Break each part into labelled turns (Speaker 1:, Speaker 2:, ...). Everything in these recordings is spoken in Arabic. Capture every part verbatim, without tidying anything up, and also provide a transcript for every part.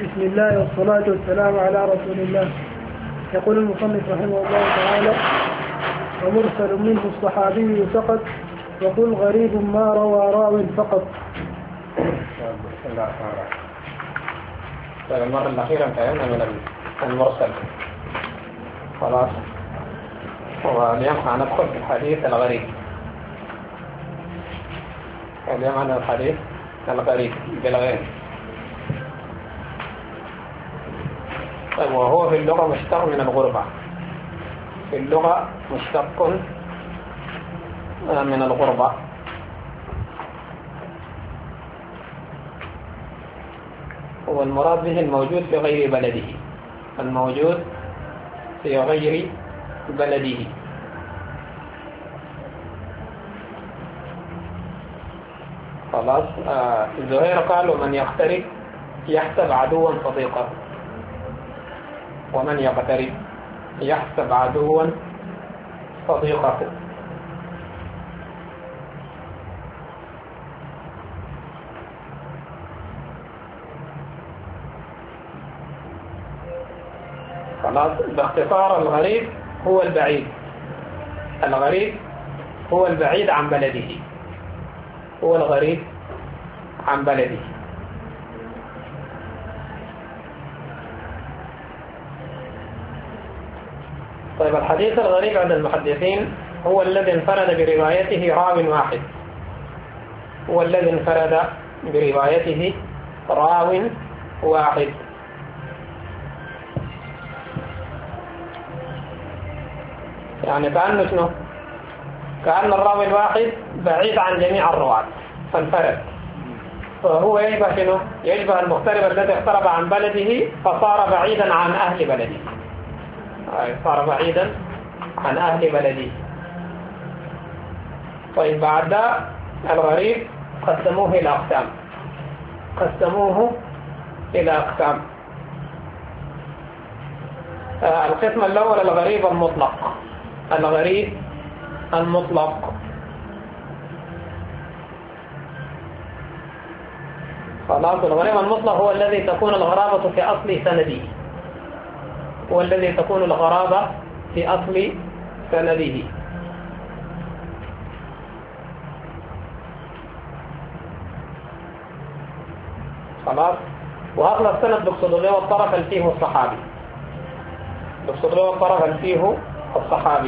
Speaker 1: بسم الله والصلاة والسلام على رسول الله. يقول المصنف رحمه الله تعالى: ومرسل منه الصحابي سقط، وقل غريب ما روى راو فقط.
Speaker 2: بسم الله الرحمن الرحيم. طيب المرة الأخيرة انتهينا من المرسل خلاص، واليوم هندخل في الحديث الغريب. اليوم عن الحديث الغريب بالغين. طيب وهو في اللغة مشتق من الغربة، في اللغة مشتق من الغربة، والمراد به الموجود في غير بلده، الموجود في غير بلده. خلاص. آه زهير قال: ومن يقترب يحسب عدوا صديقه، ومن يقترب يحسب عدوا صديقه. خلاص. باختصار الغريب هو البعيد، الغريب هو البعيد عن بلده، هو الغريب عن بلده. طيب الحديث الغريب عند المحدثين هو الذي انفرد بروايته راو واحد، هو الذي انفرد بروايته راو واحد. يعني كأنه شنو؟ كأن الراوي الواحد بعيد عن جميع الرواة فانفرد، فهو يشبه شنو؟ يشبه المغترب الذي اقترب عن بلده فصار بعيدا عن أهل بلده، صار بعيدا عن أهل بلده. طيب بعد الغريب قسموه إلى أقسام، قسموه إلى أقسام. القسم الأول الغريب المطلق، الغريب المطلق. خلاص. الغريب المطلق هو الذي تكون الغرابة في أصل سنده، هو الذي تكون الغرابة في أصل سنده. خلاص. وأصل السند بقصد له والطرف اللي فيه الصحابي، بقصد له والطرف اللي فيه الصحابي.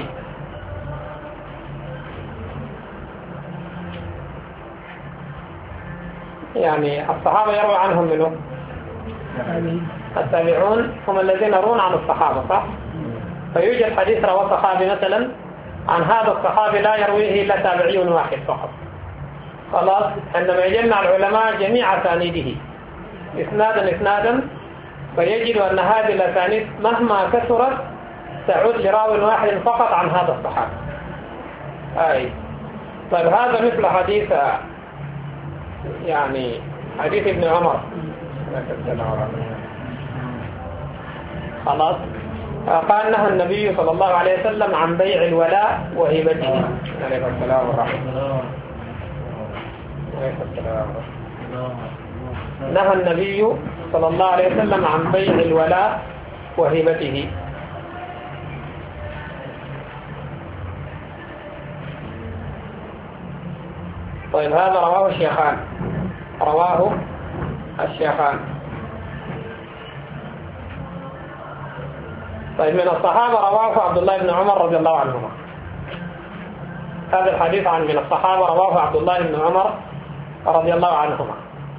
Speaker 2: يعني الصحابة يروي عنهم منهم التابعون، هم الذين يروون عن الصحابة، صح؟ فيوجد حديث رواه صحابي مثلا عن هذا الصحابي لا يرويه إلا تابعي واحد فقط. خلاص. عندما يجمع العلماء جميع أسانيده إسنادا إسنادا فيجد أن هذه الأسانيد مهما كثرت تعود لراو واحد فقط عن هذا الصحابي. أي طيب هذا مثل حديث يعني حديث ابن عمر. خلاص. قال: نهى النبي صلى الله عليه وسلم عن بيع الولاء وهبته. عليه السلام ورحمة الله. نهى النبي صلى الله عليه وسلم عن بيع الولاء وهبته. طيب هذا رواه الشيخان، رواه الشيخان. طيب من الصحابة رواه عبد الله بن عمر رضي الله عنهما، هذا الحديث عن من الصحابة رواه عبد الله بن عمر رضي الله عنهما.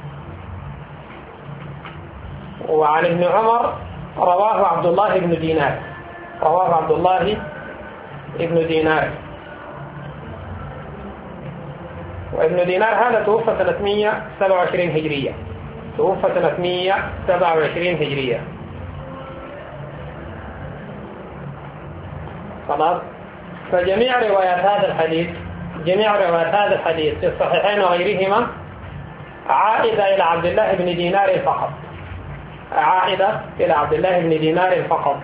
Speaker 2: وعن ابن عمر رواه عبد الله بن دينار، رواه عبد الله بن دينار. وابن دينار هذا توفى سنة مئة وسبعة وعشرين هجرية، توفى سنة مئة وسبعة وعشرين هجرية. خلاص. فجميع روايات هذا الحديث، جميع روايات هذا الحديث في الصحيحين وغيرهما عائدة إلى عبد الله بن دينار فقط، عائدة إلى عبد الله بن دينار فقط.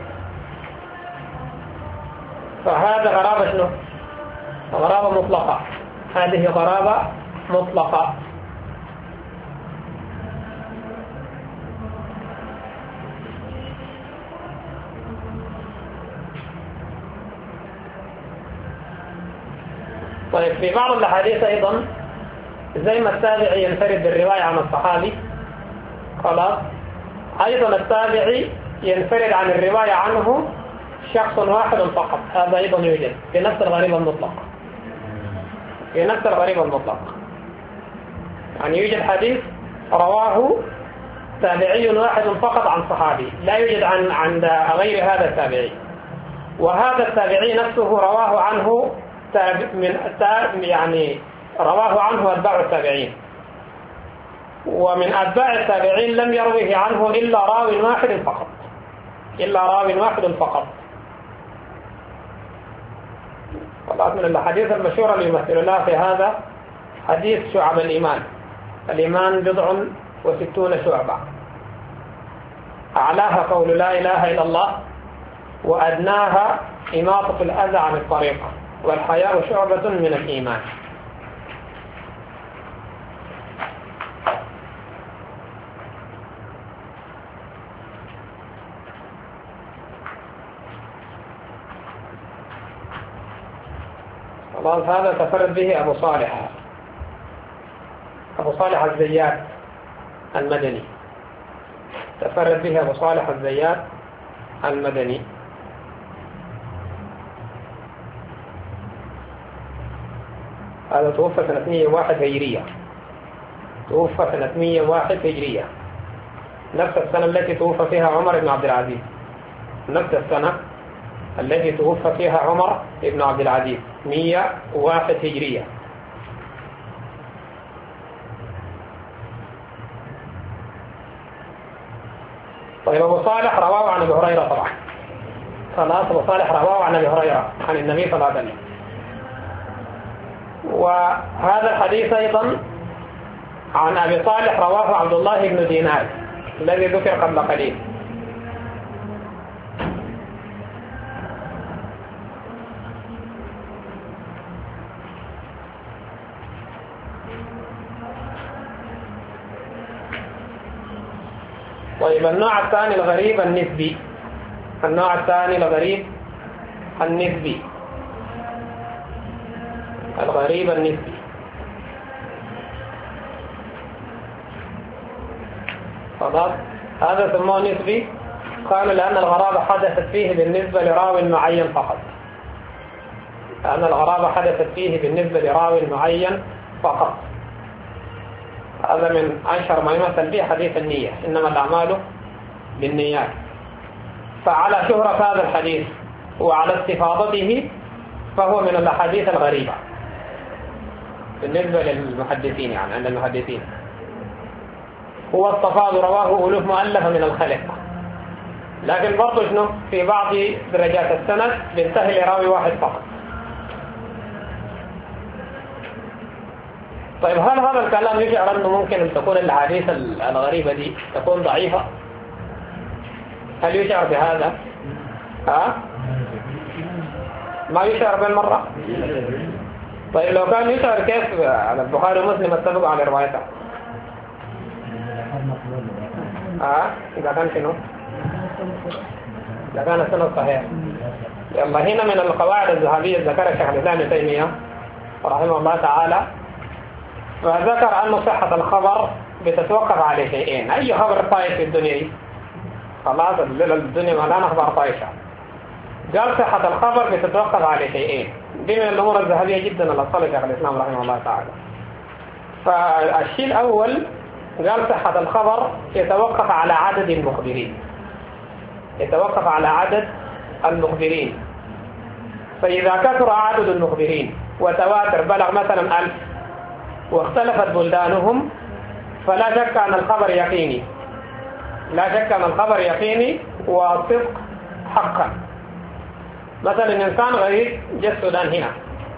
Speaker 2: فهذا غرابة شنو؟ غرابة مطلقة، هذه غرابة مطلقة. طيب في بعض الأحاديث أيضا زي ما التابعي ينفرد بالرواية عن الصحابي، خلاص، أيضا التابعي ينفرد عن الرواية عنه شخص واحد فقط، هذا أيضا يوجد في نفس الغريب المطلق، في نفس الغريب المطلق. يعني يوجد حديث رواه تابعي واحد فقط عن صحابي، لا يوجد عن عند غير هذا التابعي، وهذا التابعي نفسه رواه عنه من يعني رواه عنه أتباع التابعين، ومن أتباع التابعين لم يروه عنه إلا راو واحد فقط، إلا راو واحد فقط. طبعا من الحديث المشهورة اللي يمثل لها في هذا حديث شعب الإيمان، الإيمان بضع وستون شعبة، أعلاها قول لا إله إلا الله، وأدناها إماطة الأذى عن الطريق، والحياء شعبة من الإيمان. خلاص، هذا تفرد به أبو صالح أبو صالح الزيات المدني، تفرد به أبو صالح الزيات المدني. هذا توفى سنة مئة وواحد هجرية، توفى سنة مئة وواحد هجرية، نفس السنة التي توفى فيها عمر بن عبد العزيز، نفس السنة التي توفى فيها عمر بن عبد العزيز، مئة وواحد هجرية. طيب أبو صالح رواه عن أبي هريرة طبعا، خلاص، أبو صالح رواه عن أبي هريرة عن النبي صلى الله عليه وسلم. وهذا الحديث أيضا عن أبي صالح رواه عبد الله بن دينار الذي ذكر قبل قليل. طيب النوع الثاني الغريب النسبي، النوع الثاني الغريب النسبي، الغريب النسبي. خلاص، هذا سموه نسبي، قالوا لأن الغرابة حدثت فيه بالنسبة لراو معين فقط، لأن الغرابة حدثت فيه بالنسبة لراو معين فقط. هذا من أشهر ما يمثل به حديث النية، إنما الأعمال بالنيات. فعلى شهرة هذا الحديث وعلى استفاضته فهو من الأحاديث الغريبة بالنسبة للمحدثين، يعني عند المحدثين. هو الصفاد رواه ألوف مؤلفة من الخلق، لكن برضو شنو في بعض درجات السند بينتهي لراوي واحد فقط. طيب هل هذا الكلام يشعر أنه ممكن أن تكون الأحاديث الغريبة دي تكون ضعيفة؟ هل يشعر بهذا؟ ها؟ ما يشعر بالمرة؟ طيب لو كان يشعر كيف على البخاري ومسلم اتفقوا على روايته؟ ها؟ إذا كان شنو؟ إذا كان السند صحيح. يلا هنا من القواعد الذهبية ذكرها شيخ الإسلام ابن تيمية رحمه الله تعالى، فذكر أن صحة الخبر بتتوقف على شيئين. أي خبر طايش في الدنيا خلاص الدنيا مليانة أخبار طايشة، قال صحة الخبر بتتوقف على شيئين، دي من الأمور الذهبية جدا اللي أصلها شيخ الإسلام رحمه الله تعالى. فالشيء الأول قال صحة الخبر يتوقف على عدد المخبرين، يتوقف على عدد المخبرين. فإذا كثر عدد المخبرين وتواتر بلغ مثلا ألف واختلفت بلدانهم فلا شك أن الخبر يقيني، لا شك أن الخبر يقيني وصدق حقا. مثلا إنسان غريب جاء السودان هنا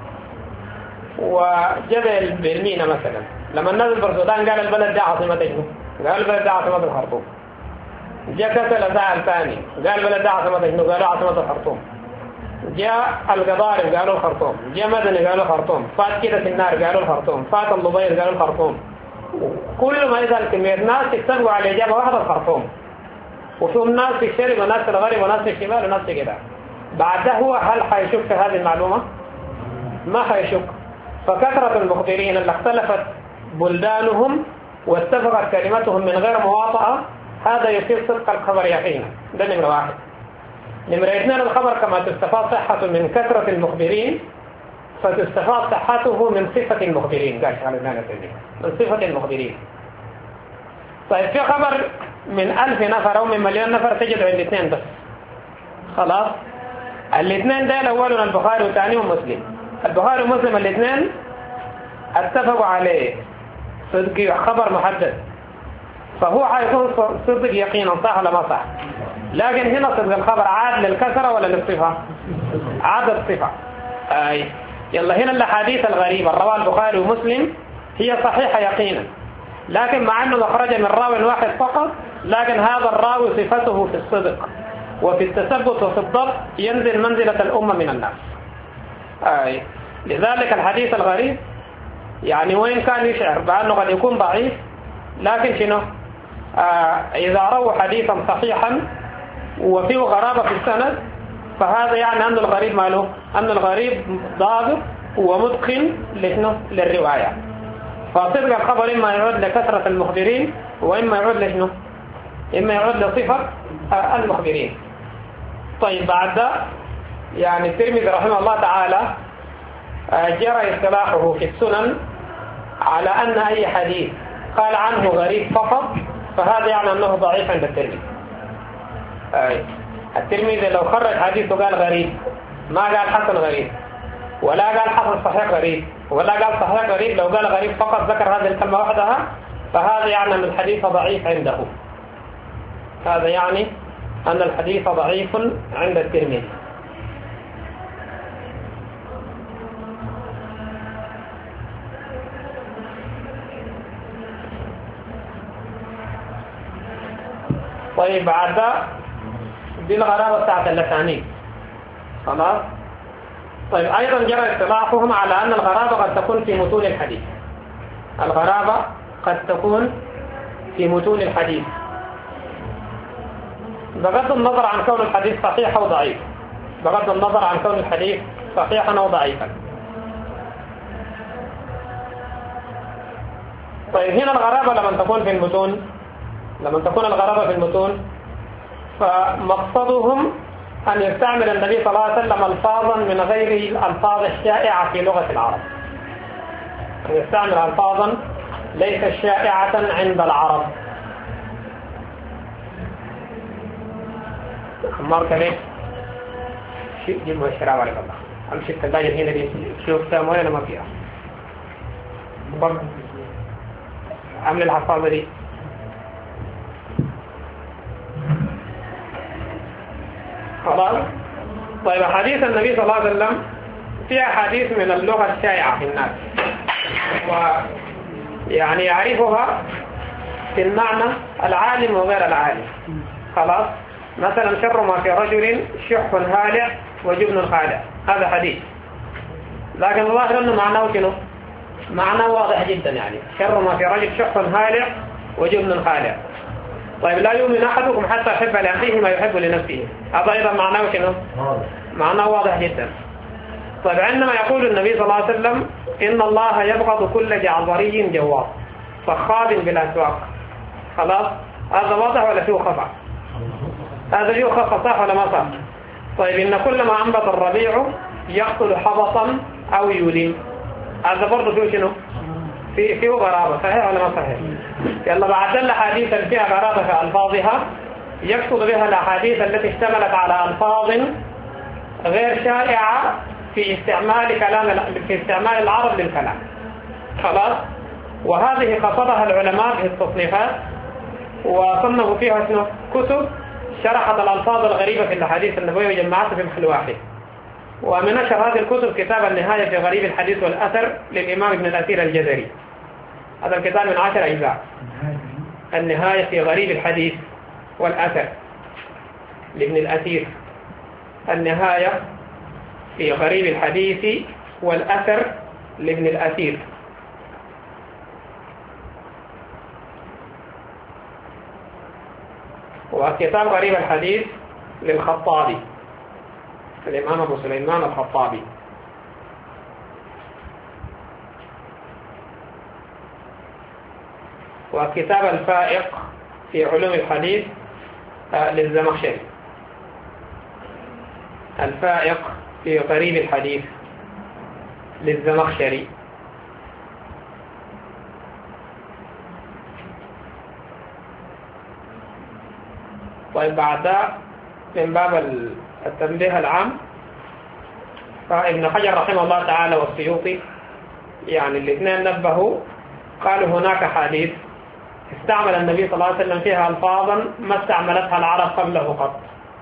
Speaker 2: وجاء بالمينا مثلا، لما نزل بالسودان قال البلد ده عاصمة شنو؟ قال البلد ده عاصمة الخرطوم. جاء كسل سائل ثاني قال البلد ده عاصمة شنو؟ قالوا عاصمة الخرطوم. جاء القضارب قالوا الخرطوم، جاء مدني قالوا الخرطوم، فات كده في النار قالوا الخرطوم، فات اللبير قالوا الخرطوم. كل ما يسأل كمية ناس يتفقوا على إجابة واحدة الخرطوم، وفيهم ناس في الشرق وناس في الغرب وناس في الشمال وناس في كده. بعد هو هل حيشك في هذه المعلومة؟ ما حيشك، فكثرة المخبرين اللي اختلفت بلدانهم واتفقت كلمتهم من غير مواطأة هذا يصير صدق الخبر يقينا. ده نمرة واحد. نمرة اثنين الخبر كما تستفاد صحته من كثرة المخبرين فتستفاد صحته من صفة المخبرين. قال شغال ابن التيمية من صفة المخبرين. طيب في خبر من ألف نفر أو من مليون نفر تجد عند اثنين بس خلاص. الاثنين ده الأولون البخاري وثانيهم مسلم. البخاري ومسلم الاثنين اتفقوا عليه صدق خبر محدد فهو حيكون صدق يقينا صح ولا ما صح. لكن هنا صدق الخبر عاد للكثرة ولا للصفة؟ عاد الصفة. أي يلا هنا الأحاديث الغريبة رواه البخاري ومسلم هي صحيحة يقينا لكن مع أنه مخرج من راو واحد فقط لكن هذا الراوي صفته في الصدق وفي التثبت وفي الضبط ينزل منزلة الأمة من الناس. أي لذلك الحديث الغريب يعني وين كان يشعر بأنه قد يكون ضعيف لكن شنو آه إذا رووا حديثا صحيحا وفيه غرابة في السند فهذا يعني أن الغريب ماله أن الغريب ضابط ومتقن للرواية. فصدق الخبر إما يعود لكثرة المخبرين وإما يعود لشنو إما يعود لصفة آه المخبرين. طيب بعد يعني الترمذي رحمه الله تعالى آه جرى اصطلاحه في السنن على أن أي حديث قال عنه غريب فقط فهذا يعني أنه ضعيف عند الترمذي. آه الترمذي لو خرج حديثه قال غريب ما قال حسن غريب ولا قال حسن صحيح غريب ولا قال صحيح غريب، لو قال غريب فقط ذكر هذه الكلمة وحدها فهذا يعني أن الحديث ضعيف عنده. هذا يعني أن الحديث ضعيف عند الترمذي. طيب بعد دي الغرابة بتاعت اللسانين خلاص. طيب أيضا جرى اصطلاحهم على أن الغرابة قد تكون في متون الحديث. الغرابة قد تكون في متون الحديث بغض النظر عن كون الحديث صحيح أو ضعيف بغض النظر عن كون الحديث صحيحا أو ضعيفا. طيب هنا الغرابة لما تكون في المتون لما تكون الغرابة في المتون فمقصدهم أن يستعمل النبي صلى الله عليه وسلم ألفاظا من غير الألفاظ الشائعة في لغة العرب. أن يستعمل ألفاظا ليست شائعة عند العرب. عمار كليك شيء جيب الشراب عليك الله أمشي الثلاجة هنا دي شوف ساموية لما فيها عمل الحفاظة دي. خلاص. طيب حديث النبي صلى الله عليه وسلم فيها حديث من اللغة الشائعة في الناس ويعني يعرفها في المعنى العالم وغير العالم. خلاص. مثلا شر ما في رجل شح هالع وجبن خالع هذا حديث لكن الظاهر أنه معناه شنو؟ معناه واضح جدا يعني شر ما في رجل شح هالع وجبن خالع. طيب لا يؤمن أحدكم حتى يحب لأخيه ما يحب لنفسه هذا أيضا معناه شنو؟ معناه واضح جدا. طيب عندما يقول النبي صلى الله عليه وسلم إن الله يبغض كل جعبري جواب صخاب بالأسواق خلاص هذا واضح ولا فيه خفا؟ هذا فيه خفا صح ولا ما صح؟ طيب إن كل ما أنبت الربيع يقتل حبطا أو يلم هذا برضه فيه شنو؟ فيه فيه غرابة صحيح ولا ما صحيح؟ يلا بعد الأحاديث اللي فيها غرابة في ألفاظها يقصد بها الأحاديث التي اشتملت على ألفاظ غير شائعة في استعمال كلام في استعمال العرب للكلام خلاص. وهذه قصدها العلماء في التصنيفات وصنفوا فيها شنو؟ كتب شرحت الألفاظ الغريبة في الأحاديث النبوية وجمعتها في محل واحد. ومن أشهر هذه الكتب كتاب النهاية في غريب الحديث والأثر للإمام ابن الأثير الجزري. هذا الكتاب من عشر أجزاء. النهاية في غريب الحديث والأثر لابن الأثير. النهاية في غريب الحديث والأثر لابن الأثير. وكتاب غريب الحديث للخطابي الإمام أبو سليمان الخطابي. وكتاب الفائق في علوم الحديث للزمخشري. الفائق في غريب الحديث للزمخشري. طيب بعدها من باب التنبيه العام، فابن حجر رحمه الله تعالى والسيوطي يعني الاثنين نبهوا، قالوا هناك حديث استعمل النبي صلى الله عليه وسلم فيها ألفاظا ما استعملتها العرب قبله قط.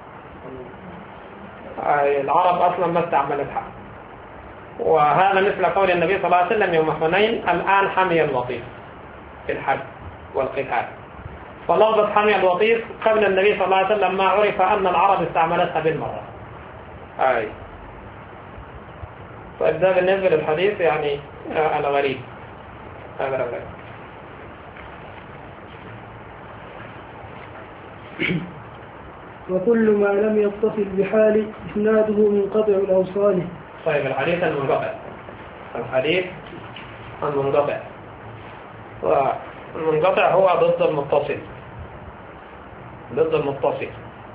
Speaker 2: العرب أصلا ما استعملتها، وهذا مثل قول النبي صلى الله عليه وسلم يوم حنين: الآن حمي الوطيس في الحرب والقتال. فلفظة حمي الوطيس قبل النبي صلى الله عليه وسلم ما عرف أن العرب استعملتها بالمرة. أي طيب ده بالنسبة للحديث يعني آه الغريب. هذا الغريب.
Speaker 1: وكل ما لم يتصل بحال إسناده منقطع الأوصال.
Speaker 2: طيب الحديث المنقطع، الحديث المنقطع والمنقطع هو ضد المتصل، ضد المتصل.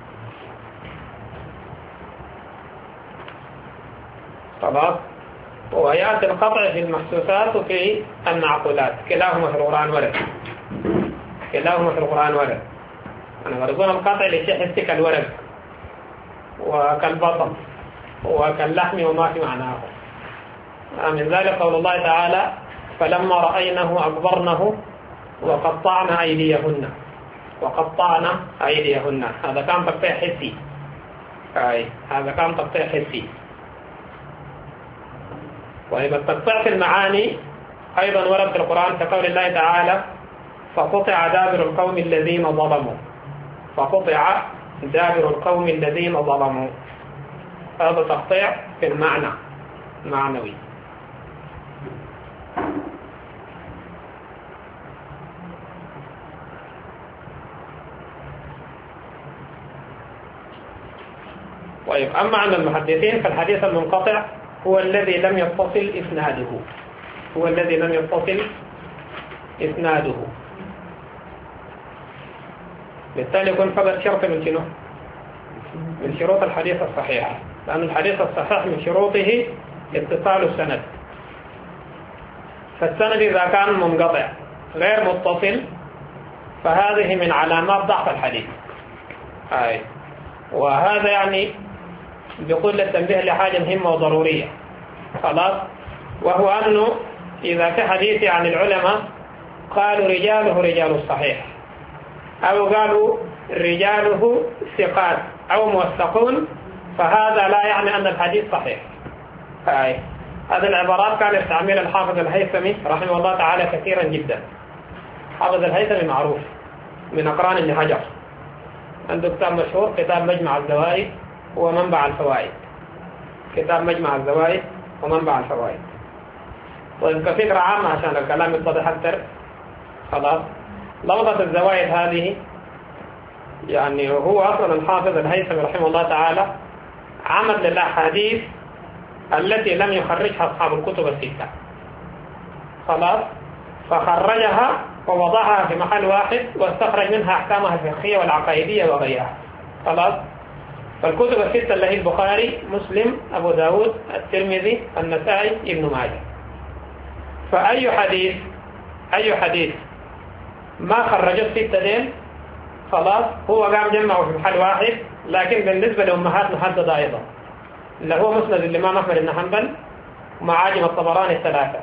Speaker 2: خلاص. ويأتي القطع في المحسوسات وفي المعقولات، كلاهما في القرآن ورد، كلاهما في القرآن ورد. أنا برضون القطع لشيء حسي كالورق وكالبطن وكاللحم وما في معناه. من ذلك قول الله تعالى: فلما رأينه أكبرنه وقطعنا أيديهن، وقطعنا أيديهن. هذا كان تقطيع حسي، أي هذا كان تقطيع حسي. وإذا التقطيع في المعاني أيضا ورد في القرآن كقول الله تعالى: فقطع دابر القوم الذين ظلموا، فقطع دابر القوم الذين ظلموا. هذا تقطيع في المعنى معنوي. طيب أما عند المحدثين فالحديث المنقطع هو الذي لم يتصل إسناده، هو الذي لم يتصل إسناده. بالتالي يكون فقط شرط من شنو؟ من شروط الحديث الصحيح، لأن الحديث الصحيح من شروطه اتصال السند. فالسند إذا كان منقطع غير متصل فهذه من علامات ضعف الحديث. أي. وهذا يعني بيقول التنبيه لحاجة مهمة وضرورية. خلاص. وهو أنه إذا في حديث عن العلماء قالوا رجاله رجال الصحيح، أو قالوا رجاله ثقات أو موثقون، فهذا لا يعني أن الحديث صحيح. أي. هذه العبارات كان يستعملها الحافظ الهيثمي رحمه الله تعالى كثيرا جدا. حافظ الهيثمي معروف من أقران ابن حجر، عنده كتاب مشهور كتاب مجمع الزوائد ومنبع الفوائد. كتاب مجمع الزوائد ومنبع الفوائد. طيب كفكرة عامة عشان الكلام يتضح أكثر. خلاص. لفظة الزوائد هذه يعني هو أصلا الحافظ الهيثمي رحمه الله تعالى عمل للأحاديث التي لم يخرجها أصحاب الكتب الستة. خلاص. فخرجها ووضعها في محل واحد واستخرج منها أحكامها الفقهية والعقائدية وغيرها. خلاص. فالكتب الستة اللي هي البخاري، مسلم، أبو داود، الترمذي، النسائي، ابن ماجه. فأي حديث أي حديث ما خرجه الستة دين خلاص هو قام جمعه في محل واحد، لكن بالنسبة لأمهات محددة أيضا اللي هو مسند الإمام أحمد بن حنبل ومعاجم الطبراني الثلاثة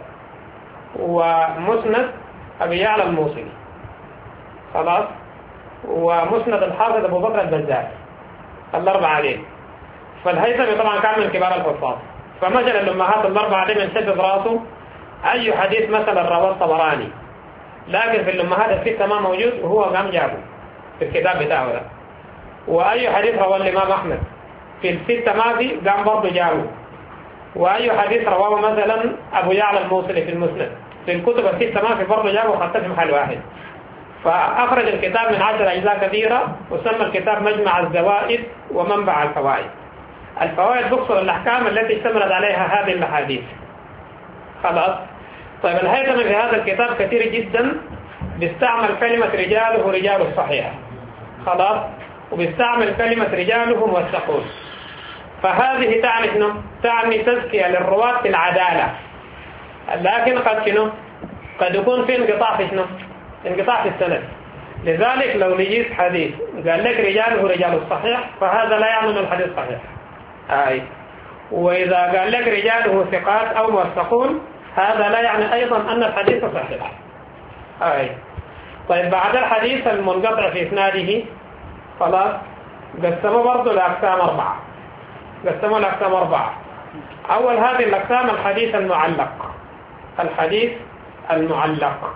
Speaker 2: ومسند أبي يعلى الموصلي. خلاص. ومسند الحافظ أبو بكر البزار، الأربعة عليه. فالهيثمي طبعا كان من كبار الحفاظ، فمثلا الأمهات الأربعة دي من شدد راسه أي حديث مثلا رواه الطبراني لكن في الأمهات الستة ما موجود وهو قام جابه في الكتاب بتاعه ده. وأي حديث رواه الإمام أحمد في الستة ما في قام برضه جابه. وأي حديث رواه مثلا أبو يعلى الموصلي في المسند في الكتب الستة ما في برضه جابه وخطه في محل واحد. فأخرج الكتاب من عشر أجزاء كثيرة وسمى الكتاب مجمع الزوائد ومنبع الفوائد. الفوائد بقصر الأحكام التي اشتملت عليها هذه الأحاديث. خلاص. طيب الهيثمي في هذا الكتاب كثير جدا بيستعمل كلمة رجاله رجال الصحيح، خلاص، وبيستعمل كلمة رجاله موثقون. فهذه تعني شنو؟ تعني تزكية للرواة في العدالة، لكن قد شنو؟ قد يكون في انقطاع في شنو؟ انقطاع في السند. لذلك لو لقيت حديث قال لك رجاله رجال الصحيح فهذا لا يعني ان الحديث صحيح. آي. وإذا قال لك رجاله ثقات أو موثقون هذا لا يعني أيضا أن الحديث صحيح. آي. طيب بعد الحديث المنقطع في إسناده خلاص قسموا برضه لأقسام أربعة. قسموا لأقسام أربعة. أول هذه الأقسام الحديث المعلق. الحديث المعلق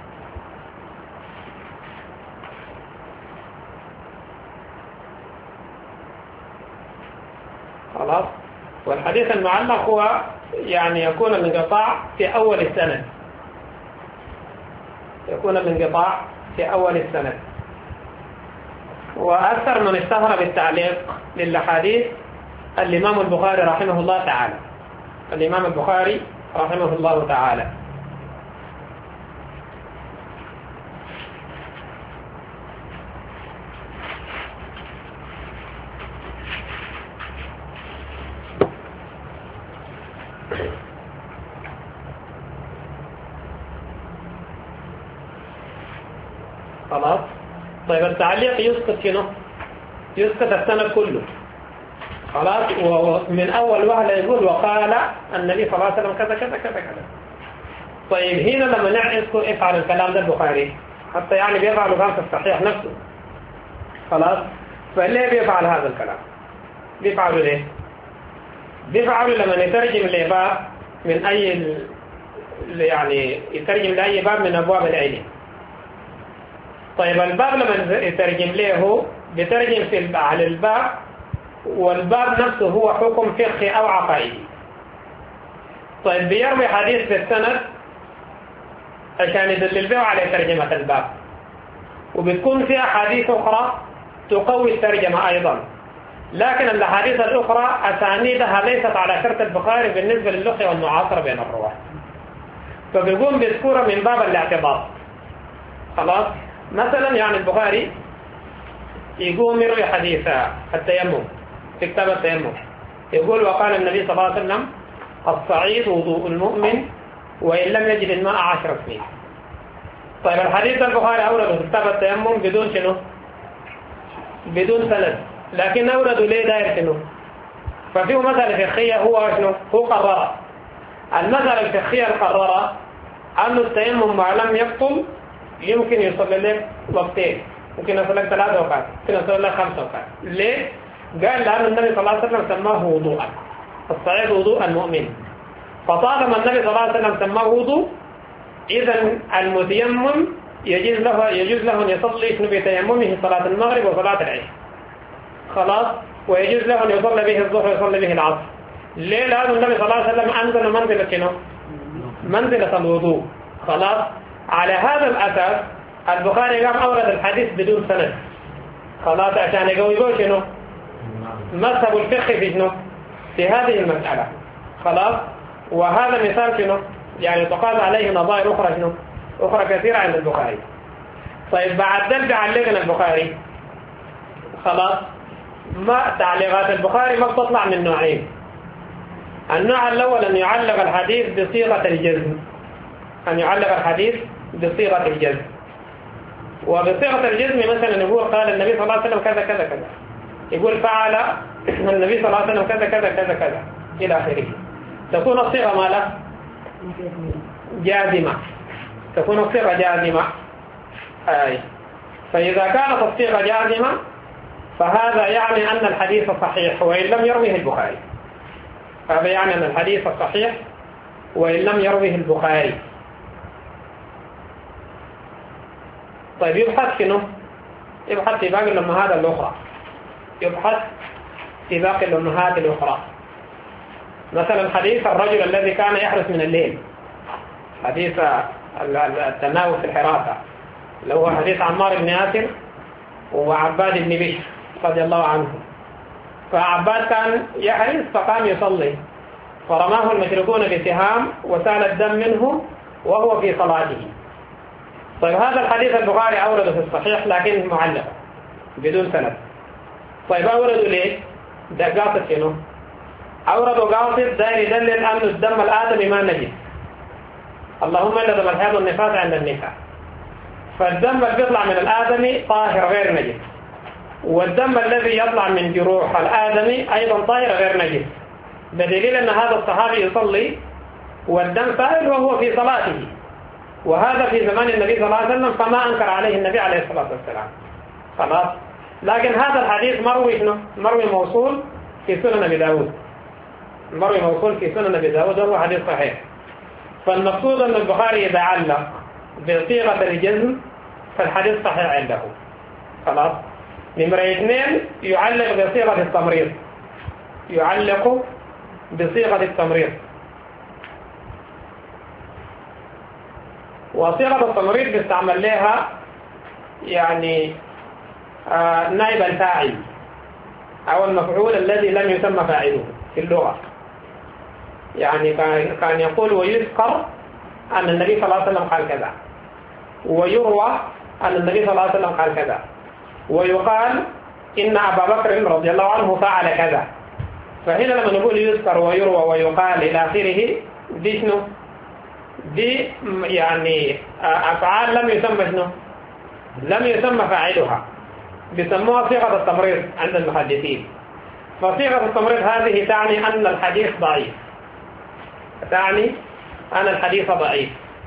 Speaker 2: خلاص. والحديث المعلق هو يعني يكون الانقطاع في أول السند، يكون الانقطاع في أول السند. وأكثر من اشتهر بالتعليق للأحاديث الإمام البخاري رحمه الله تعالى. الإمام البخاري رحمه الله تعالى. خلاص. طيب التعليق يسقط شنو؟ يسقط السند كله، خلاص. ومن أول وهلة يقول وقال النبي صلى الله عليه وسلم كذا كذا كذا كذا. طيب هنا لما نعرف افعل الكلام ده البخاري حتى يعني بيفعله كان في الصحيح نفسه، خلاص. فليه بيفعل هذا الكلام؟ بيفعله ليه؟ بيفعله لما يترجم لباب من أي يعني يترجم لأي باب من أبواب العلم. طيب الباب لما يترجم له بيترجم في على الباب، والباب نفسه هو حكم فقهي أو عقائدي. طيب بيروي حديث في السند عشان يدلل به على ترجمة الباب، وبتكون فيها أحاديث أخرى تقوي الترجمة أيضا، لكن الأحاديث الأخرى أسانيدها ليست على شرط البخاري بالنسبة للغة والمعاصرة بين الرواة، فبيقوم بذكورها من باب الاعتبار، خلاص. مثلا يعني البخاري يقوم يروي حديث التيمم في كتاب التيمم، يقول وقال النبي صلى الله عليه وسلم الصعيد وضوء المؤمن وإن لم يجد الماء عشر سنين. طيب الحديث البخاري أورده في كتاب التيمم بدون شنو؟ بدون سند، لكن أورده ليه داير شنو؟ ففيه مسألة فقهية هو شنو؟ هو قرر المسألة الفقهية القررة أن التيمم ما لم يبطل يمكن يصل لك وقتين، ممكن يصل لك ثلاثة أوقات، ممكن يصل لك خمسة أوقات. ليه؟ قال لأن النبي صلى الله عليه وسلم سماه وضوءا، الصعيد وضوء المؤمن، فطالما النبي صلى الله عليه وسلم سماه وضوء إذا المتيمم يجوز له يجوز له أن يصلي بتيممه صلاة المغرب وصلاة العشاء، خلاص. ويجوز له أن يصلي به الظهر ويصلي به العصر. ليه؟ لأن النبي صلى الله عليه وسلم أنزل منزلة شنو؟ منزلة الوضوء، خلاص. على هذا الأساس البخاري قام أورد الحديث بدون سند، خلاص، عشان يقول شنو؟ مذهب الفقه في شنو؟ في هذه المسألة، خلاص. وهذا مثال شنو؟ يعني تقاس عليه نظائر أخرى شنو؟ أخرى كثيرة عند البخاري. طيب بعد ذلك علقنا البخاري، خلاص. ما تعليقات البخاري ما بتطلع من نوعين. النوع الأول أن يعلق الحديث بصيغة الجزم، أن يعلق الحديث بصيغة الجزم. وبصيغة الجزم مثلا يقول قال النبي صلى الله عليه وسلم كذا كذا كذا، يقول فعل النبي صلى الله عليه وسلم كذا كذا كذا كذا إلى آخره. تكون الصيغة مالها جازمة، تكون الصيغة جازمة. آي. فإذا كانت الصيغة جازمة فهذا يعني أن الحديث صحيح وإن لم يرويه البخاري، هذا يعني أن الحديث صحيح وإن لم يرويه البخاري. طيب يبحث شنو؟ يبحث في باقي الأمهات الأخرى، يبحث في باقي الأمهات الأخرى. مثلا حديث الرجل الذي كان يحرس من الليل، حديث التناوب في الحراسة، اللي هو حديث عمار بن ياسر وعباد بن بشر رضي الله عنه. فعباد كان يحرس فقام يصلي فرماه المشركون بسهام وسال الدم منه وهو في صلاته، طيب هذا الحديث البخاري أورده في الصحيح لكن معلق بدون سند. طيب أورده ليه؟ ده قاصد شنو؟ أورده قاصد داير يدلل أن الدم الآدمي ما نجس، اللهم إلا دم الحيض والنفاس عند النساء. فالدم اللي بيطلع من الآدمي طاهر غير نجس، والدم الذي يطلع من جروح الآدمي أيضا طاهر غير نجس، بدليل أن هذا الصحابي يصلي والدم سائل وهو في صلاته، وهذا في زمان النبي صلى الله عليه وسلم، فما أنكر عليه النبي عليه الصلاة والسلام. خلاص. لكن هذا الحديث مروي شنو؟ مروي موصول في سنن أبي داود، مروي موصول في سنن أبي داود وهو حديث صحيح. فالمقصود أن البخاري إذا علق بصيغة الجزم فالحديث صحيح عنده. خلاص. نمرة اثنين يعلق بصيغة التمريض، يعلق بصيغة التمريض. وصيغة التمريض بيستعمل لها يعني آه نائب الفاعل أو المفعول الذي لم يسمى فاعله في اللغة. يعني كان يقول ويذكر أن النبي صلى الله عليه وسلم قال كذا، ويروى أن النبي صلى الله عليه وسلم قال كذا، ويقال إن أبا بكر رضي الله عنه فعل كذا. فهنا لما نقول يذكر ويروى ويقال إلى آخره دي شنو؟ دي يعني أفعال لم يسمى شنو؟ لم يسمى فاعلها، بيسموها صيغة التمريض عند المحدثين. فصيغة التمريض هذه تعني أن الحديث ضعيف، تعني أن الحديث ضعيف.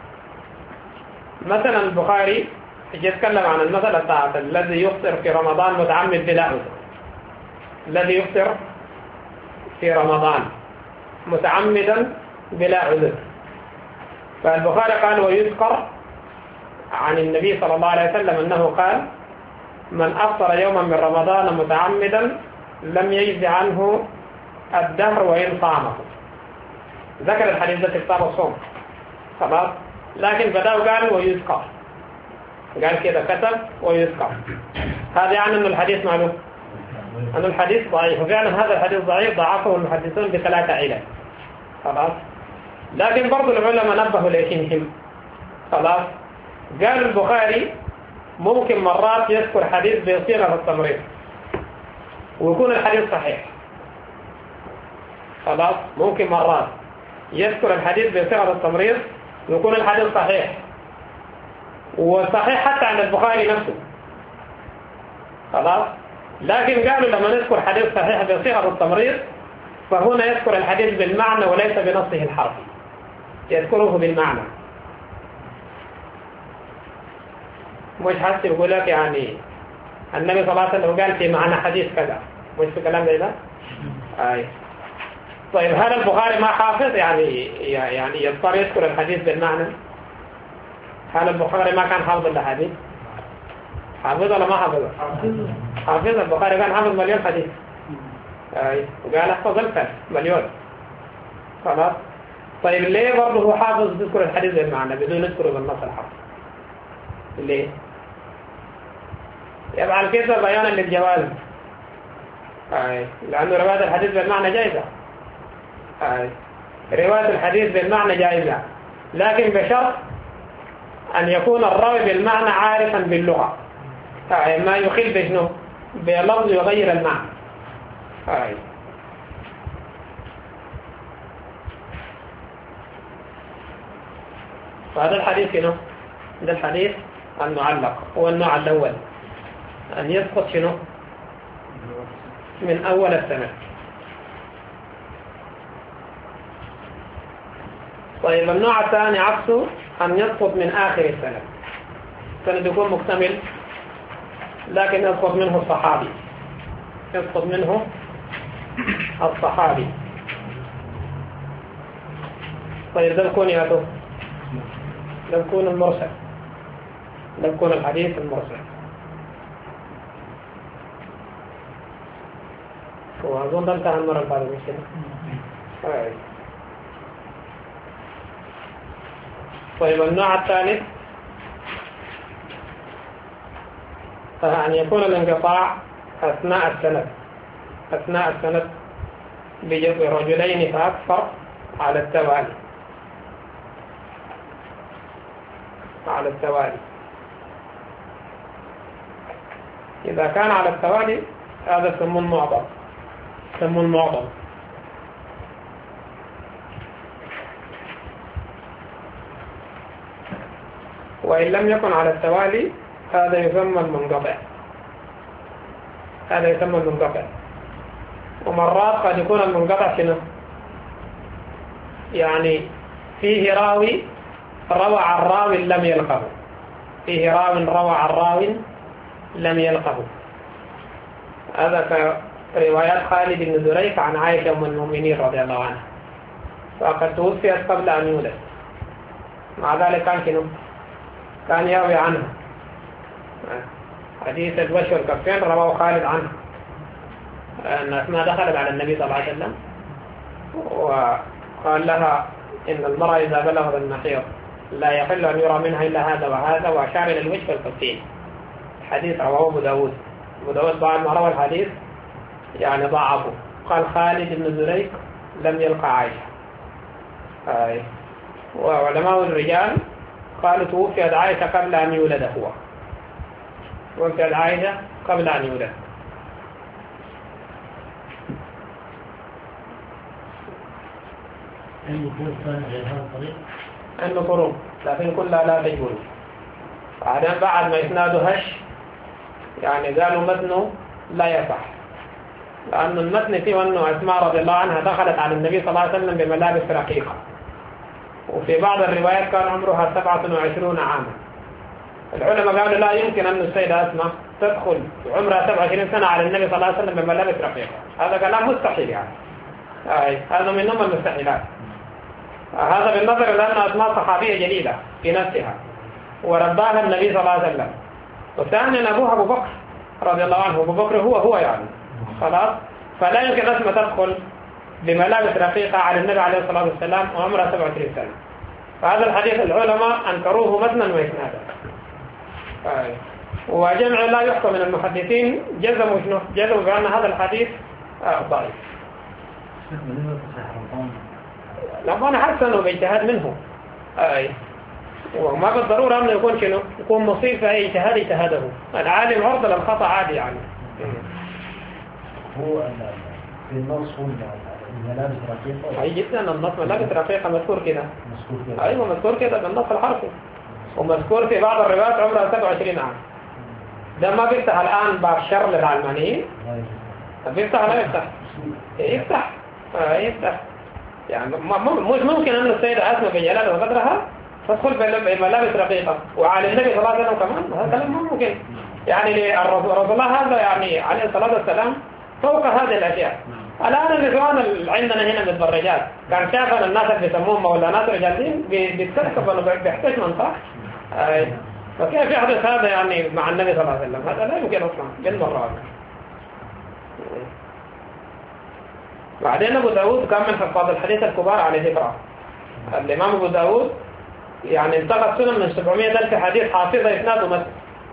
Speaker 2: مثلا البخاري يتكلم عن المسألة بتاعت الذي يفطر في رمضان متعمد بلا عذر، الذي يفطر في رمضان متعمدا بلا عذر. فالبخاري قال ويذكر عن النبي صلى الله عليه وسلم أنه قال من أفطر يوما من رمضان متعمدا لم يجز عنه الدهر وإن صامه. ذكر الحديث ده في كتاب الصوم. خلاص. لكن بدأوا قال ويذكر، قال كده كتب ويذكر. هذا يعني أن الحديث معلوم، أن الحديث ضعيف، وفعلا هذا الحديث ضعيف ضعفه المحدثون بثلاثة علل. خلاص. لكن برضو العلماء نبهوا لشيء. خلاص. قال البخاري ممكن مرات يذكر حديث بصيغة التمريض ويكون الحديث صحيح. خلاص. ممكن مرات يذكر الحديث بصيغة التمريض ويكون الحديث صحيح، وصحيح حتى عند البخاري نفسه. خلاص. لكن قالوا لما نذكر حديث صحيح بصيغة التمريض فهنا يذكر الحديث بالمعنى وليس بنصه الحرفي، يذكره بالمعنى. مش حاسس يقول لك يعني النبي صلى الله عليه وسلم قال في معنى حديث كذا، مش في كلام زي ده. اي طيب هل البخاري ما حافظ يعني يعني يضطر يذكر الحديث بالمعنى؟ هل البخاري ما كان حافظ الحديث؟ حافظ ولا ما حافظ؟ حافظ. البخاري كان حافظ مليون حديث. اي وقال احفظ الف مليون. خلاص. طيب ليه برضه هو حافظ يذكر الحديث بالمعنى بدون يذكره بالنص الحرفي؟ ليه؟ يفعل كده بيانا للجواز. اي لانه رواية الحديث بالمعنى جائزة. اي رواية الحديث بالمعنى جائزة، لكن بشرط ان يكون الراوي بالمعنى عارفا باللغة، اي ما يخل بشنو؟ بلفظ يغير المعنى. اي فهذا الحديث شنو؟ ده الحديث المعلق هو النوع الأول، أن يسقط شنو؟ من أول السنة. طيب النوع الثاني عكسه، أن يسقط من آخر السنة. السنة يكون مكتمل لكن يسقط منه الصحابي، يسقط منه الصحابي. طيب ده يكون يا تو ده يكون المرسل، ده يكون الحديث المرسل. وأظن ده انتهى المرة القادمة مش كده؟ طيب النوع الثالث أن يكون الانقطاع أثناء السند، أثناء السند برجلين فأكثر على التوالي، على التوالي. إذا كان على التوالي هذا سمو المعضل، سمو المعضل. وإن لم يكن على التوالي هذا يسمى المنقطع، هذا يسمى المنقطع. ومرات قد يكون المنقطع شنو؟ يعني فيه راوي روى عن راو لم يلقه، فيه راو روى عن راو لم يلقه. هذا كروايات خالد بن دريك عن عائشة أم المؤمنين رضي الله عنها، فقد توفيت قبل أن يولد، مع ذلك كان شنو؟ كان يروي عنها. حديث الوجه والكفين رواه خالد عنها أن أسماء دخلت على النبي صلى الله عليه وسلم وقال لها إن المرأة إذا بلغت المحيض لا يحل أن يرى منها إلا هذا وهذا، وأشار إلى الوجه والكفين. حديث رواه أبو داود. أبو داود بعد ما روى الحديث يعني ضعفه، قال خالد بن زريق لم يلقى عائشة. آه. وعلماء الرجال قالوا توفيت عائشة قبل أن يولد هو، توفيت عائشة قبل أن يولد.
Speaker 3: أي فروق كان غير هذا الطريق؟
Speaker 2: عنده فروق لكن كلها لا تجبر. بعدين بعد ما إسناده هش يعني قالوا متنه لا يصح، لأن المتن فيه أنه أسماء رضي الله عنها دخلت على النبي صلى الله عليه وسلم بملابس رقيقة، وفي بعض الروايات كان عمرها سبعة وعشرون عاما. العلماء قالوا لا يمكن أن السيدة أسماء تدخل عمرها سبعة وعشرين سنة على النبي صلى الله عليه وسلم بملابس رقيقة، هذا كلام مستحيل يعني. آه. هذا من ضمن المستحيلات. آه. هذا بالنظر إلى أن أسماء صحابية جليلة في نفسها ورباها النبي صلى الله عليه وسلم. وثانيا أبوها أبو بكر رضي الله عنه، أبو بكر هو هو يعني خلاص، فلا يمكن أسماء تدخل بملابس رقيقة على النبي عليه الصلاة والسلام وعمرها سبعة وعشرين سنة. فهذا الحديث العلماء أنكروه متنا وإسنادا. آه. وجمع لا يحكم من المحدثين جزموا شنو؟ جزموا بأن هذا الحديث آه ضعيف. رمضان حسنه باجتهاد منه. آه. وما بالضرورة أنه يكون شنو؟ يكون مصيب في أي اجتهاد اجتهاده. العالم عرضة للخطأ عادي يعني.
Speaker 3: هو في النص الملابس رقيقة.
Speaker 2: أي جدا النص ملابس رقيقة مذكور كده.
Speaker 3: مذكور كده.
Speaker 2: أيوة مذكور كده بالنص الحرفي. ومذكور في بعض الروايات عمرها سبعة وعشرين عام. ده ما بيفتح الآن باب شر للعلمانيين. بيفتح لا يفتح. يفتح. آه يفتح. يعني مش ممكن أن السيدة أسمى بجلالة وقدرها تدخل بملابس رقيقة وعلى النبي صلى الله عليه وسلم كمان، هذا كلام ممكن. يعني الرسول الله هذا يعني عليه الصلاة والسلام فوق هذه الأشياء. الآن النسوان اللي عندنا هنا بالدراجات كان شاف أن الناس اللي بيسموهم مولانات رجال دين بيتكلفوا أنه بيحتشموا صح؟ آه. فكيف يحدث هذا يعني مع النبي صلى الله عليه وسلم؟ هذا لا يمكن أصلا بالمرة. بعدين أبو داود كان من حفاظ الحديث الكبار على ذكره. الإمام أبو داود يعني انتقد سنن من سبعمائة ألف حديث حافظة إسناد ومتن.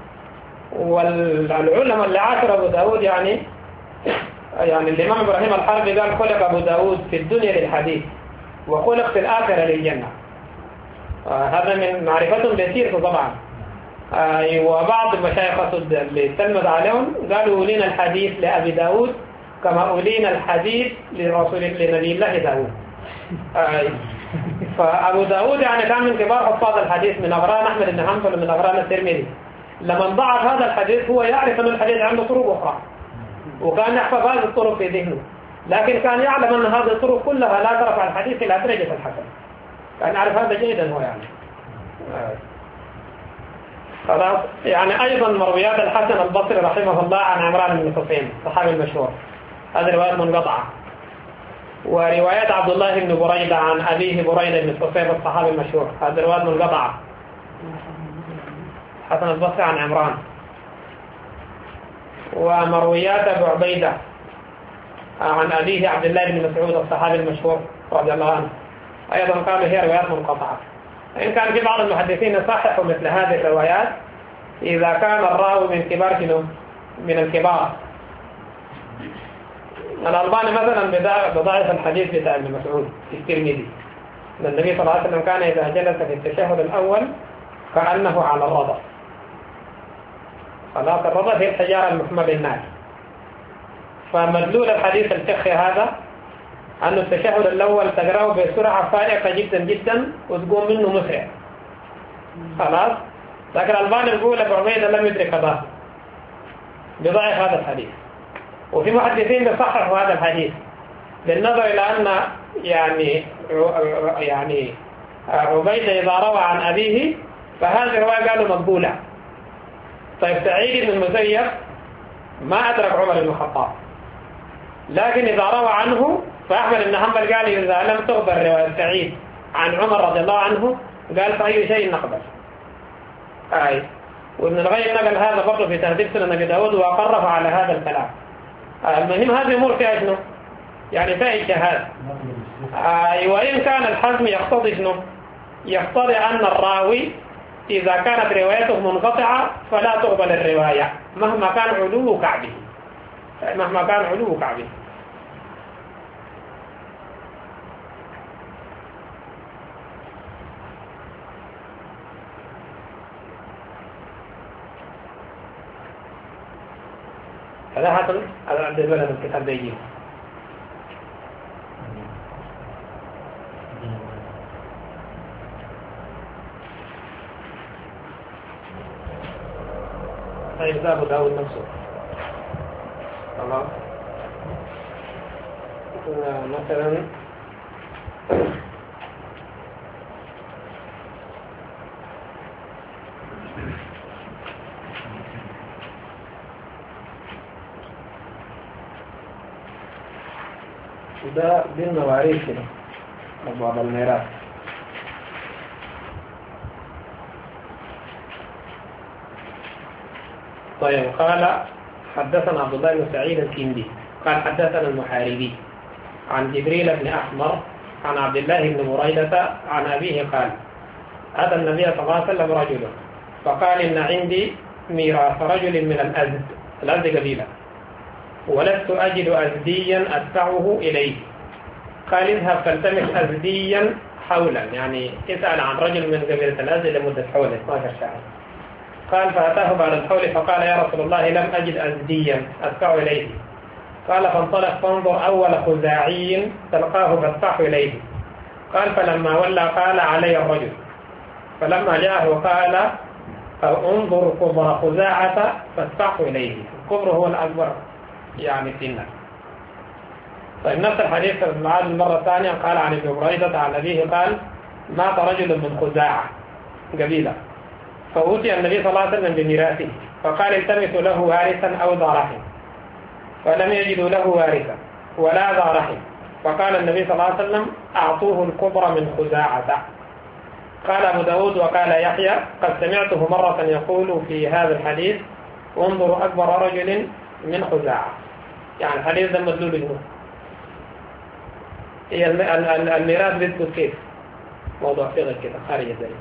Speaker 2: والعلماء اللي عاشر أبو داود يعني يعني الإمام إبراهيم الحربي قال خلق أبو داود في الدنيا للحديث وخلق في الآخرة للجنة. آه هذا من معرفتهم بسيرته طبعا. آه وبعض المشايخ اللي تلمذ عليهم قالوا أولينا الحديث لأبي داود كما أولينا الحديث لرسول لنبي الله داود. آه فأبو داود يعني كان من كبار حفاظ الحديث من أغران أحمد بن حنبل ومن أغران الترمذي. لما ضعف هذا الحديث هو يعرف أن الحديث عنده طرق أخرى وكان يحفظ هذه الطرق في ذهنه، لكن كان يعلم أن هذه الطرق كلها لا ترفع الحديث إلى درجة الحسن، كان يعرف هذا جيدا هو يعني. خلاص يعني أيضا مرويات الحسن البصري رحمه الله عن عمران بن حسين الصحابي المشهور، هذه روايات منقطعة. وروايات عبد الله بن بريدة عن أبيه بريدة بن حسين الصحابي المشهور، هذه روايات منقطعة. حسن البصري عن عمران. ومرويات أبو عبيدة عن أبيه عبد الله بن مسعود الصحابي المشهور رضي الله عنه، أيضا قالوا هي روايات منقطعة. إن كان في بعض المحدثين يصححوا مثل هذه الروايات إذا كان الراوي من كبار شنو؟ من الكبار. الألباني مثلا بضاعف الحديث بتاع ابن مسعود في الترمذي، النبي صلى الله عليه وسلم كان إذا جلس في التشهد الأول كأنه على الرضا. خلاص الرضا هي الحجارة المحمى بالنار. فمدلول الحديث الفقهي هذا أن التشهد الأول تقرأه بسرعة فائقة جدا جدا وتقوم منه مسرع. خلاص. لكن الألباني يقول أبو عبيدة لم يدرك هذا بضعف هذا الحديث. وفي محدثين بيصححوا هذا الحديث بالنظر إلى أن يعني يعني عبيدة إذا روى عن أبيه فهذه الرواية قالوا مقبولة. طيب سعيد بن المسيب ما أدرك عمر بن الخطاب، لكن إذا روى عنه فأحمد بن حنبل قال إذا لم تقبل رواية سعيد عن عمر رضي الله عنه قال فأي شيء نقبل. آي. وابن القيم نقل هذا برضه في تهذيب سنن أبي داود وأقره على هذا الكلام. المهم هذه الأمور فيها شنو؟ يعني فيها اجتهاد. آي. وإن كان الحزم يقتضي شنو؟ يقتضي أن الراوي إذا كانت روايته منقطعة فلا تقبل الرواية مهما كان علو كعبه، مهما كان علو كعبه. هذا حصل على عبد الولد من الكتاب ده يجيب. طيب ذا أبو داود نفسه. تمام. مثلا ده بالمواريث كده أبواب الميراث. طيب قال حدثنا عبد الله بن سعيد الكندي قال حدثنا المحاربي عن جبريل بن أحمر عن عبد الله بن بريدة عن أبيه قال أتى النبي صلى الله عليه وسلم رجل فقال إن عندي ميراث رجل من الأزد. الأزد قبيلة ولست أجد أزديا أدفعه إليه. قال اذهب فالتمس أزديا حولا، يعني اسأل عن رجل من قبيلة الأزد لمدة حول اثني عشر شهر. قال فأتاه بعد الحول فقال يا رسول الله لم أجد أزديا أدفع إليه. قال فانطلق فانظر أول خزاعي تلقاه فادفعه إليه. قال فلما ولى قال علي الرجل. فلما جاءه قال انظر كبر خزاعة فادفعه إليه. الكبر هو الأكبر يعني سنا. طيب نفس الحديث المعاد المرة الثانية قال عن ابن بريدة عن أبيه قال مات رجل من خزاعة قبيلة فأوتي النبي صلى الله عليه وسلم بميراثه فقال التمسوا له وارثا أو ذا رحم فلم يجدوا له وارثا ولا ذا رحم فقال النبي صلى الله عليه وسلم أعطوه الكبر من خزاعة. قال أبو داود وقال يحيى قد سمعته مرة يقول في هذا الحديث انظروا أكبر رجل من خزاعة. يعني الحديث ده مدلول له هي الميراث بيثبت كيف موضوع فقه كده خارج ذلك.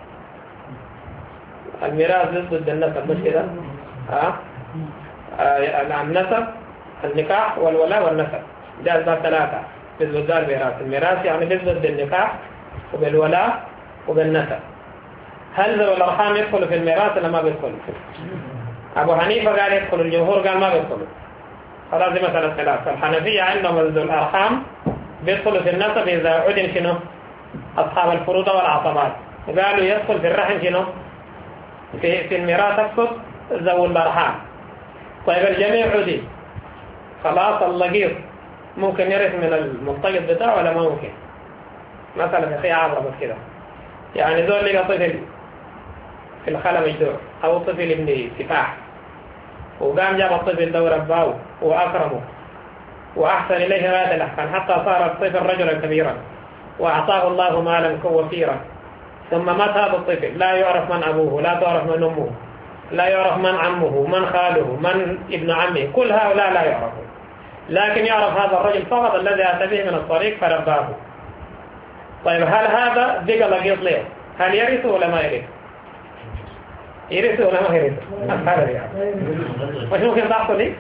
Speaker 2: الميراث بيثبت بالنسب مش كده ها آه النسب النكاح والولاء والنسب ده أسباب ثلاثة بيثبت ذا الميراث. الميراث يعني بيثبت بالنكاح وبالولاء وبالنسب. هل ذوي الأرحام يدخلوا في الميراث ولا ما بيدخلوا؟ أبو حنيفة قال يدخل، الجمهور قال ما بيدخلوا. خلاص دي مسألة خلاف. الحنفية عندهم ذو الأرحام بيدخلوا في النسب إذا عدم شنو؟ أصحاب الفروض والعصبات. قالوا يدخل في الرحم شنو؟ في في الميراث أقصد ذوي الأرحام. طيب الجميع عدي خلاص اللقيط ممكن يرث من الملتقط بتاعه ولا ما ممكن؟ مثلا في عبرة بس كده يعني ذول لقى طفل في الخلا مجدوع أو طفل ابن سفاح وقام جاب الطفل ده ورباه وأكرمه وأحسن إليه غاية الأحسان حتى صار الطفل رجلا كبيرا وأعطاه الله مالا وفيرا ثم مات هذا الطفل لا يعرف من أبوه لا تعرف من أمه لا يعرف من عمه من خاله من ابن عمه كل هؤلاء لا يعرفون لكن يعرف هذا الرجل فقط الذي أتى به من الطريق فرباه. طيب هل هذا بقى لقيط له هل يرث ولا ما يرث؟ يرث ولا ما يرث؟ مش ممكن تحصل لي؟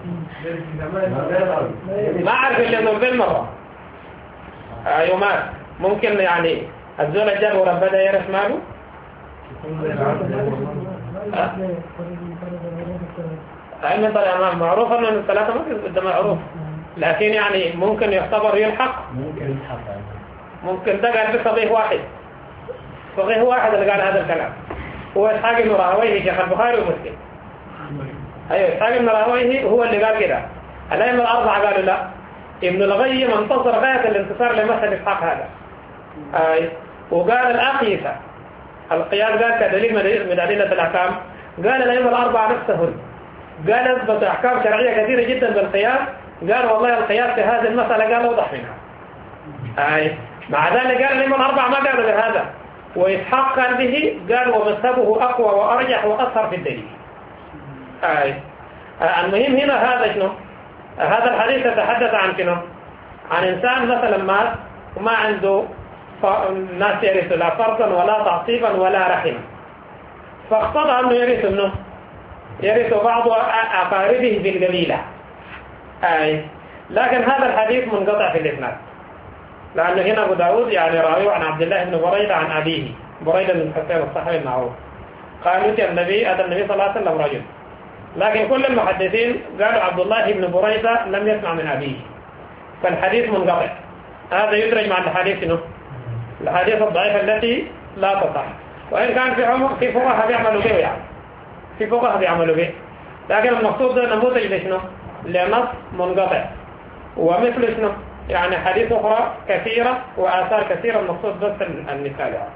Speaker 2: ما أعرف اللي نور بالمرة يومات ممكن يعني الزول الجاب وربدا يرث ماله أي من طريقة معروف أن الثلاثة ما في قدام معروف، لكن يعني ممكن يعتبر يلحق،
Speaker 3: ممكن يلحق
Speaker 2: ممكن ده قال بصحيح واحد، صحيح واحد اللي قال هذا الكلام هو إسحاق بن راهويه شيخ البخاري ومسلم. أيوة إسحاق بن راهويه هو اللي قال كده. الأئمة الأربعة قالوا لا، ابن القيم انتصر غاية الانتصار لمذهب إسحاق هذا. أي وقال الأقيسة القياس قال كدليل من أدلة الأحكام، قال الأئمة الأربعة نفسهم قال أثبت أحكام شرعية كثيرة جدا بالقياس، قال والله القياس في هذه المسألة قال أوضح منها. أي مع ذلك قال الأئمة الأربعة ما قالوا بهذا، وإسحاق قال به، قال ومذهبه أقوى وأرجح وأظهر في الدليل. أي المهم هنا هذا شنو؟ هذا الحديث يتحدث عن شنو؟ عن إنسان مثلا مات وما عنده ناس يرث لا فرضا ولا تعصيبا ولا رحما، فاقتضى أنه يرث منه يرث بعض أقاربه في القبيلة. أي لكن هذا الحديث منقطع في الإسناد، لأنه هنا أبو داود يعني راوي عن عبد الله بن بريدة عن أبيه بريدة بن الحسين الصحابي المعروف، قال أتى النبي أتى النبي صلى الله عليه وسلم رجل، لكن كل المحدثين قالوا عبد الله بن بريدة لم يسمع من أبيه، فالحديث منقطع. هذا يدرج مع الحديث شنو؟ الحديث الضعيفة التي لا تصح، وإن كان في عمر في فقهاء بيعملوا به، يعني في فقهاء بيعملوا به، لكن المقصود ده نموذج لشنو؟ لنص منقطع، ومثل شنو؟ يعني حديث أخرى كثيرة وآثار كثيرة، المقصود بس المثال يعني.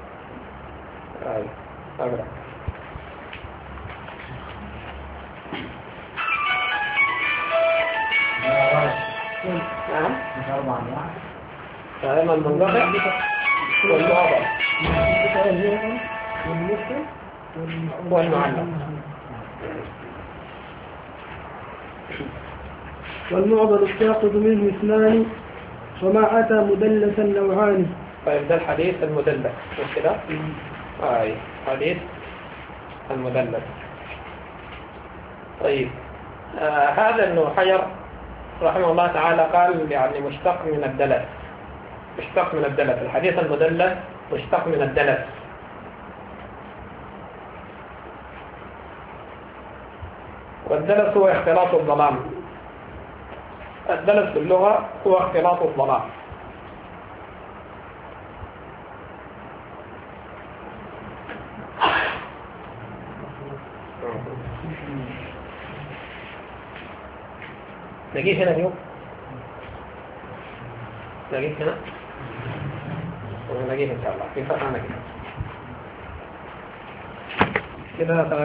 Speaker 2: أيوة. نعم. هذا المنقطع والمعضل والمعلق.
Speaker 1: والمعضل الساقط منه اثنان وما أتى مدلسا نوعان.
Speaker 2: طيب ده الحديث المدلس مش كده؟ أي حديث المدلس. طيب آه هذا ابن حجر رحمه الله تعالى قال يعني مشتق من الدلس، مشتق من الدلس، الحديث المدلس مشتق من الدلس. والدلس هو اختلاط الظلام، الدلس في اللغة هو اختلاط الظلام. نجيش هنا اليوم، نجيش هنا ونجيش إن شاء الله في فترة نجيش كده.